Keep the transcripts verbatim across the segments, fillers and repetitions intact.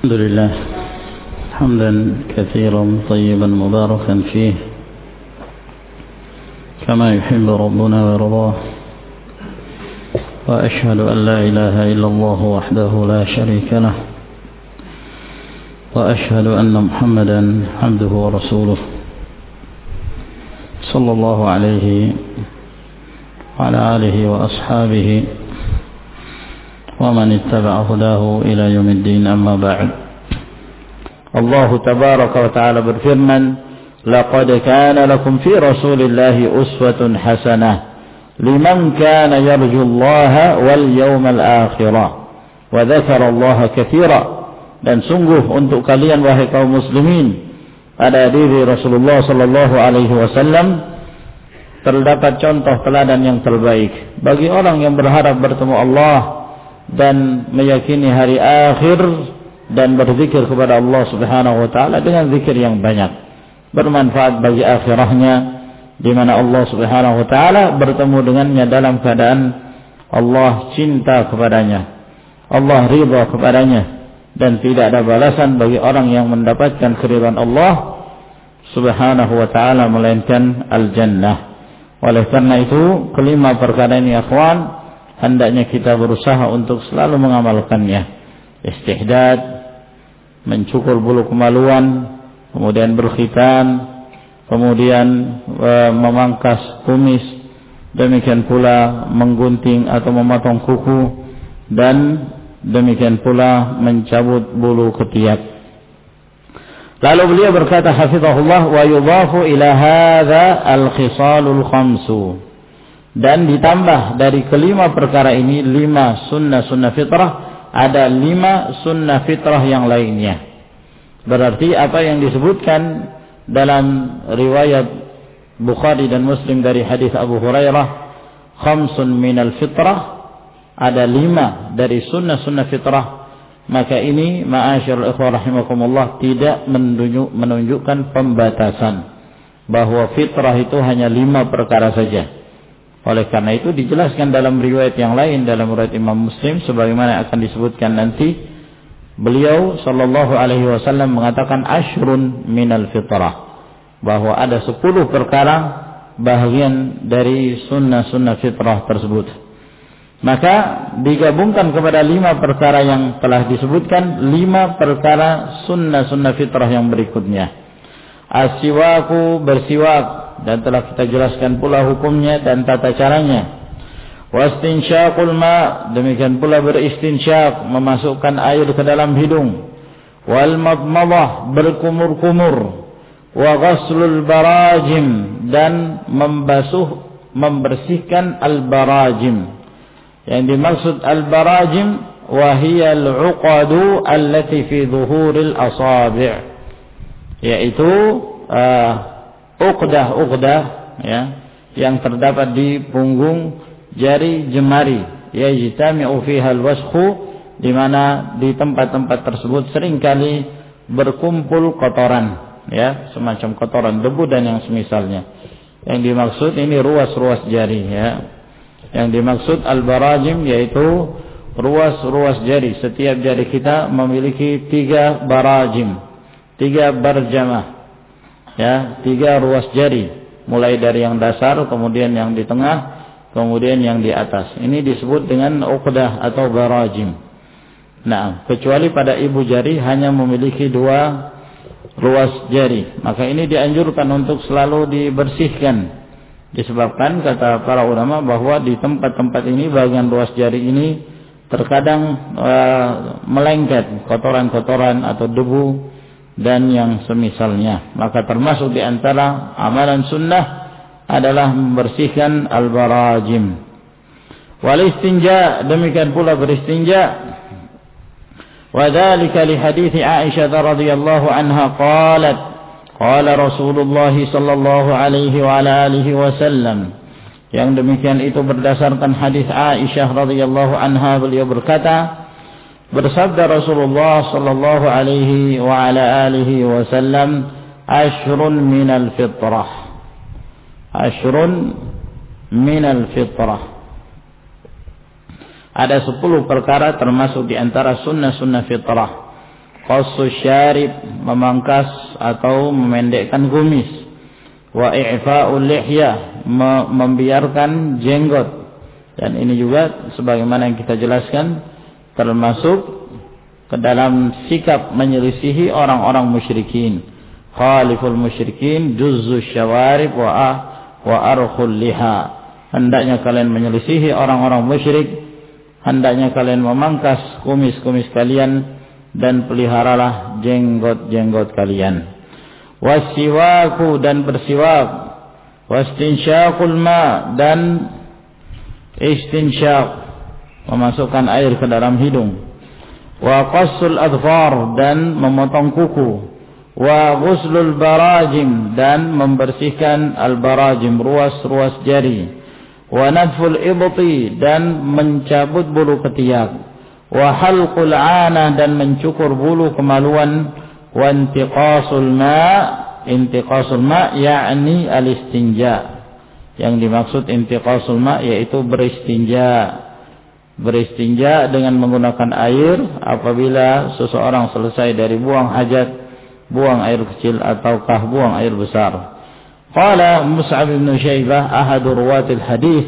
الحمد لله حمدا كثيرا طيبا مباركا فيه كما يحب ربنا ويرضاه، وأشهد أن لا إله إلا الله وحده لا شريك له، وأشهد أن محمدا عبده ورسوله صلى الله عليه وعلى آله وأصحابه ومن اتبع هداه إلى يوم الدين. أما بعد. Allah tabaraka wa ta'ala berfirman, laqad kana lakum fi rasulillahi uswatun hasanah liman kana yarjullaha wal yawmal akhirah wa dzakara Allaha katsira. Dan sungguh untuk kalian wahai kaum muslimin pada diri Rasulullah sallallahu alaihi wasallam terdapat contoh teladan yang terbaik bagi orang yang berharap bertemu Allah dan meyakini hari akhir dan berzikir kepada Allah Subhanahu wa taala dengan zikir yang banyak, bermanfaat bagi akhirahnya, di mana Allah Subhanahu wa taala bertemu dengannya dalam keadaan Allah cinta kepadanya, Allah ridha kepadanya, dan tidak ada balasan bagi orang yang mendapatkan keridhaan Allah Subhanahu wa taala melainkan al-jannah. Oleh karena itu, kelima perkara ini akhwan hendaknya kita berusaha untuk selalu mengamalkannya. Istihdad, mencukur bulu kemaluan, kemudian berkhitan, kemudian e, memangkas kumis, demikian pula menggunting atau memotong kuku, dan demikian pula mencabut bulu ketiak. Lalu beliau berkata hafizahullah, wa yudhafu ila hadza al-khisalul khamsu, dan ditambah dari kelima perkara ini lima sunnah-sunnah fitrah, ada lima sunnah fitrah yang lainnya. Berarti apa yang disebutkan dalam riwayat Bukhari dan Muslim dari hadis Abu Hurairah, khamsun minal fitrah, ada lima dari sunnah-sunnah fitrah, maka ini ma'asyiral ikhwah rahimakumullah tidak menunjuk, menunjukkan pembatasan bahwa fitrah itu hanya lima perkara saja. Oleh karena itu dijelaskan dalam riwayat yang lain, dalam riwayat Imam Muslim sebagaimana akan disebutkan nanti, beliau sallallahu alaihi wasallam mengatakan ashrun minal fitrah, bahwa ada sepuluh perkara bahagian dari sunnah-sunnah fitrah tersebut. Maka digabungkan kepada lima perkara yang telah disebutkan, lima perkara sunnah-sunnah fitrah yang berikutnya. As-siwaku, bersiwak, dan telah kita jelaskan pula hukumnya dan tata caranya. Wastinsyaqul ma, demikian pula beristinsyak, memasukkan air ke dalam hidung. Wal madmadah, berkumur-kumur. Wa ghaslul barajim, dan membasuh, membersihkan al-barajim. Yang dimaksud al-barajim wahiya al-uqadu allati fi dhuhuril asabi', yaitu uh, uqdah-uqdah ya, yang terdapat di punggung jari jemari, yajtami'u fiha al-waskhu, di mana di tempat-tempat tersebut seringkali berkumpul kotoran ya, semacam kotoran debu dan yang semisalnya. Yang dimaksud ini ruas-ruas jari ya. Yang dimaksud al-barajim yaitu ruas-ruas jari. Setiap jari kita memiliki tiga barajim, tiga barjamah ya, tiga ruas jari, mulai dari yang dasar, kemudian yang di tengah, kemudian yang di atas. Ini disebut dengan uqdah atau barajim. Nah, kecuali pada ibu jari hanya memiliki dua ruas jari, maka ini dianjurkan untuk selalu dibersihkan. Disebabkan kata para ulama bahwa di tempat-tempat ini bagian ruas jari ini terkadang uh, melengket kotoran-kotoran atau debu dan yang semisalnya. Maka termasuk di antara amalan sunnah adalah membersihkan al-barajim. Wal istinja, demikian pula beristinja. Wa dzalika li hadits Aisyah radhiyallahu anha qalat qala Rasulullah sallallahu alaihi wa ala alihi wasallam. Yang demikian itu berdasarkan hadis Aisyah radhiyallahu anha, beliau berkata, bersabda Rasulullah sallallahu alaihi wa ala alihi wasallam, ashrun minal fitrah, ashrun minal fitrah, ada sepuluh perkara termasuk di antara sunnah-sunnah fitrah. qassus syarib, memangkas atau memendekkan kumis, wa i'fa'ul lihyah, membiarkan jenggot. Dan ini juga sebagaimana yang kita jelaskan termasuk ke dalam sikap menyelisihi orang-orang musyrikin. Khaliful musyrikin juzzu syawarib wa ah, wa arkhul liha. Hendaknya kalian menyelisihi orang-orang musyrik, hendaknya kalian memangkas kumis-kumis kalian dan peliharalah jenggot-jenggot kalian. Wasiwaku, dan bersiwak, wastinsyaqul ma, dan istinsyaq, memasukkan air ke dalam hidung. Wa qassul adfar, dan memotong kuku. Wa ghuslul barajim, dan membersihkan al-barajim, ruas-ruas jari. Wa nadful ibti, dan mencabut bulu ketiak. Wa halqul 'anah, dan mencukur bulu kemaluan. Wa intiqasul ma, intiqasul ma yakni al-istinja. Yang dimaksud intiqasul ma yaitu beristinja. Beristinja dengan menggunakan air apabila seseorang selesai dari buang hajat, buang air kecil ataukah buang air besar. Qala Mus'ab bin Syaibah ahadu ruwatil hadis,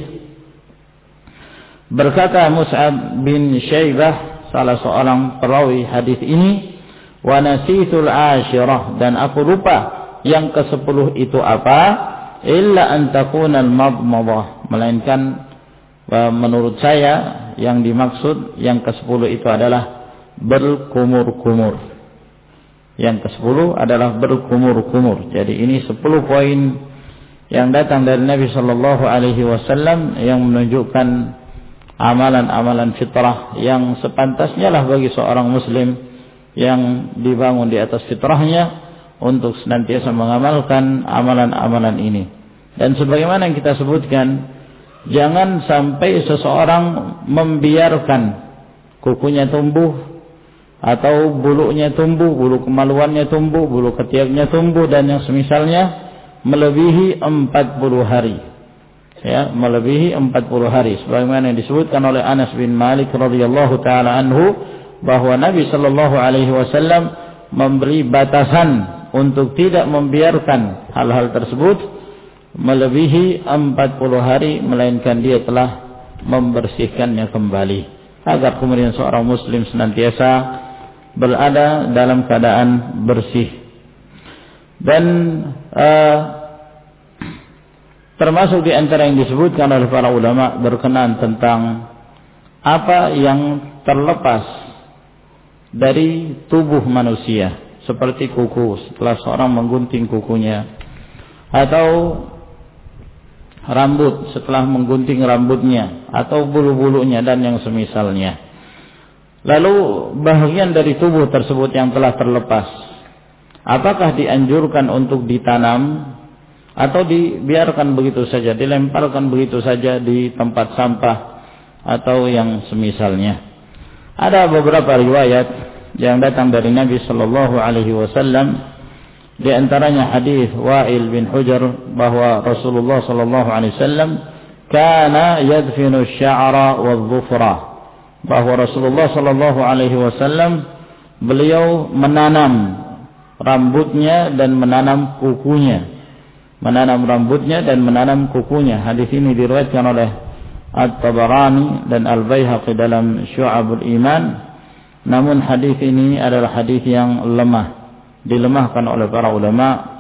berkata Mus'ab bin Syaibah, salah seorang perawi hadis ini, wa nasitul ashirah, dan aku lupa yang kesepuluh itu apa, illa an takuna al-madmadah, melainkan menurut saya yang dimaksud yang kesepuluh itu adalah berkumur-kumur. Yang kesepuluh adalah berkumur-kumur. Jadi ini sepuluh poin yang datang dari Nabi Shallallahu Alaihi Wasallam yang menunjukkan amalan-amalan fitrah yang sepantasnya lah bagi seorang Muslim yang dibangun di atas fitrahnya untuk senantiasa mengamalkan amalan-amalan ini. Dan sebagaimana yang kita sebutkan, jangan sampai seseorang membiarkan kukunya tumbuh atau bulunya tumbuh, bulu kemaluannya tumbuh, bulu ketiaknya tumbuh dan yang semisalnya melebihi empat puluh hari. Ya, melebihi empat puluh hari. Sebagaimana yang disebutkan oleh Anas bin Malik radhiyallahu taala anhu bahwa Nabi sallallahu alaihi wasallam memberi batasan untuk tidak membiarkan hal-hal tersebut melebihi empat puluh hari, melainkan dia telah membersihkannya kembali, agar kemudian seorang muslim senantiasa berada dalam keadaan bersih. Dan uh, termasuk di antara yang disebutkan oleh para ulama berkenaan tentang apa yang terlepas dari tubuh manusia, seperti kuku setelah seorang menggunting kukunya, atau rambut setelah menggunting rambutnya, atau bulu-bulunya dan yang semisalnya. Lalu bagian dari tubuh tersebut yang telah terlepas, apakah dianjurkan untuk ditanam atau dibiarkan begitu saja, dilemparkan begitu saja di tempat sampah atau yang semisalnya? Ada beberapa riwayat yang datang dari Nabi Shallallahu Alaihi Wasallam, di antaranya hadis Wa'il bin Hujr bahwa Rasulullah Shallallahu Alaihi Wasallam kana yadfinu sya'ra wadh-dhufra, bahwa Rasulullah Shallallahu Alaihi Wasallam beliau menanam rambutnya dan menanam kukunya, menanam rambutnya dan menanam kukunya. Hadis ini diriwayatkan oleh At-Tabarani dan Al-Baihaqi dalam Syu'abul Iman. Namun hadis ini adalah hadis yang lemah, dilemahkan oleh para ulama,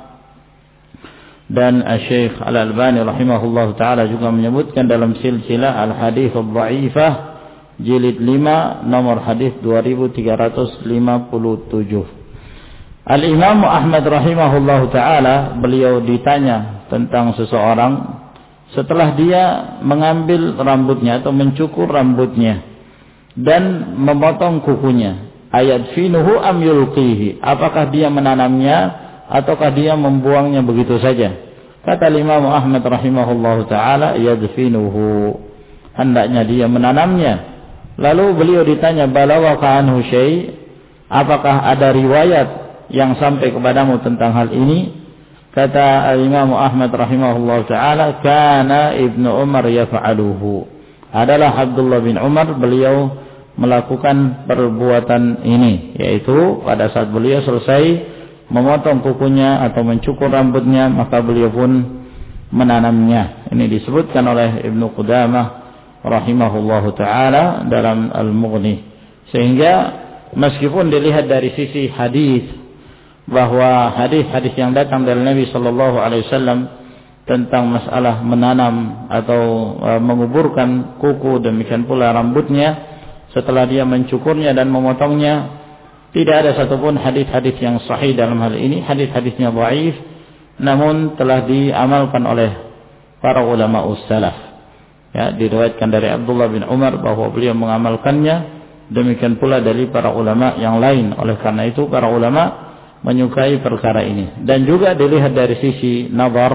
dan Syekh Al-Albani rahimahullah taala juga menyebutkan dalam silsilah Al-Hadits Ad-Dha'ifah jilid lima nomor hadis dua ribu tiga ratus lima puluh tujuh. Al-Imam Ahmad rahimahullah taala, beliau ditanya tentang seseorang setelah dia mengambil rambutnya atau mencukur rambutnya dan memotong kukunya, ayat finuhu am yulqihi, apakah dia menanamnya ataukah dia membuangnya begitu saja? Kata Imam Ahmad rahimahullah taala, yadfinuhu, hendaknya dia menanamnya. Lalu beliau ditanya, balawaka anhu syai', apakah ada riwayat yang sampai kepadamu tentang hal ini? Kata Imam Ahmad rahimahullah taala, kana Ibnu Umar yaf'aluhu, adalah Abdullah bin Umar, beliau melakukan perbuatan ini, yaitu pada saat beliau selesai memotong kukunya atau mencukur rambutnya, maka beliau pun menanamnya. Ini disebutkan oleh Ibnu Qudamah rahimahullahu taala dalam Al-Mughni. Sehingga meskipun dilihat dari sisi hadis bahwa hadis-hadis yang datang dari Nabi sallallahu alaihi wasallam tentang masalah menanam atau e, menguburkan kuku, demikian pula rambutnya setelah dia mencukurnya dan memotongnya, tidak ada satupun hadis-hadis yang sahih dalam hal ini. Hadis-hadisnya dhaif, namun telah diamalkan oleh para ulama ussalaf. Ya, diriwayatkan dari Abdullah bin Umar bahwa beliau mengamalkannya, demikian pula dari para ulama yang lain. Oleh karena itu para ulama menyukai perkara ini. Dan juga dilihat dari sisi nazar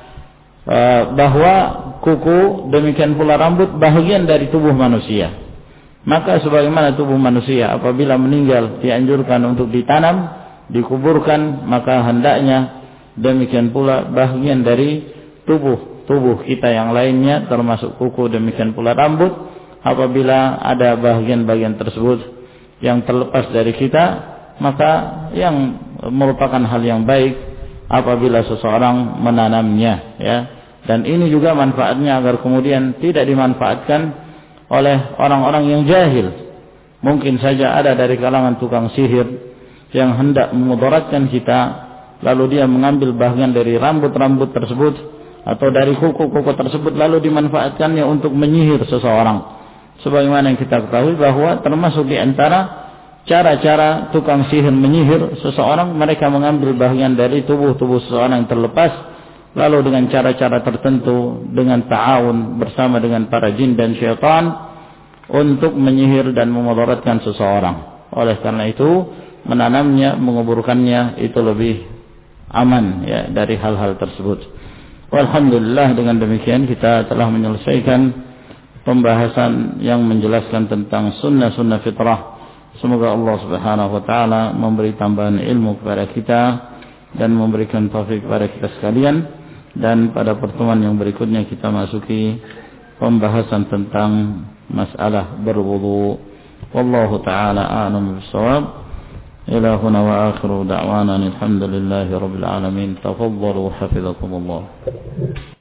bahwa kuku demikian pula rambut bahagian dari tubuh manusia. Maka sebagaimana tubuh manusia apabila meninggal dianjurkan untuk ditanam, dikuburkan, maka hendaknya demikian pula bahagian dari tubuh tubuh kita yang lainnya termasuk kuku, demikian pula rambut, apabila ada bahagian-bahagian tersebut yang terlepas dari kita, maka yang merupakan hal yang baik apabila seseorang menanamnya, ya. Dan ini juga manfaatnya agar kemudian tidak dimanfaatkan oleh orang-orang yang jahil. Mungkin saja ada dari kalangan tukang sihir yang hendak memudaratkan kita, lalu dia mengambil bagian dari rambut-rambut tersebut atau dari kuku-kuku tersebut, lalu dimanfaatkannya untuk menyihir seseorang. Sebagaimana yang kita ketahui bahwa termasuk di antara cara-cara tukang sihir menyihir seseorang, mereka mengambil bagian dari tubuh-tubuh seseorang yang terlepas, lalu dengan cara-cara tertentu, dengan ta'awun bersama dengan para jin dan syaitan untuk menyihir dan memudaratkan seseorang. Oleh karena itu menanamnya, menguburkannya itu lebih aman, ya, dari hal-hal tersebut. Alhamdulillah, dengan demikian kita telah menyelesaikan pembahasan yang menjelaskan tentang sunnah-sunnah fitrah. Semoga Allah Subhanahu wa taala memberi tambahan ilmu kepada kita dan memberikan taufik kepada kita sekalian. Dan pada pertemuan yang berikutnya kita masuki pembahasan tentang masalah berwudu. Wallahu taala a'lam bis-shawab. Ila huna wa akhiru da'wana alhamdulillahi rabbil alamin. Tafaddalu hafizakumullah.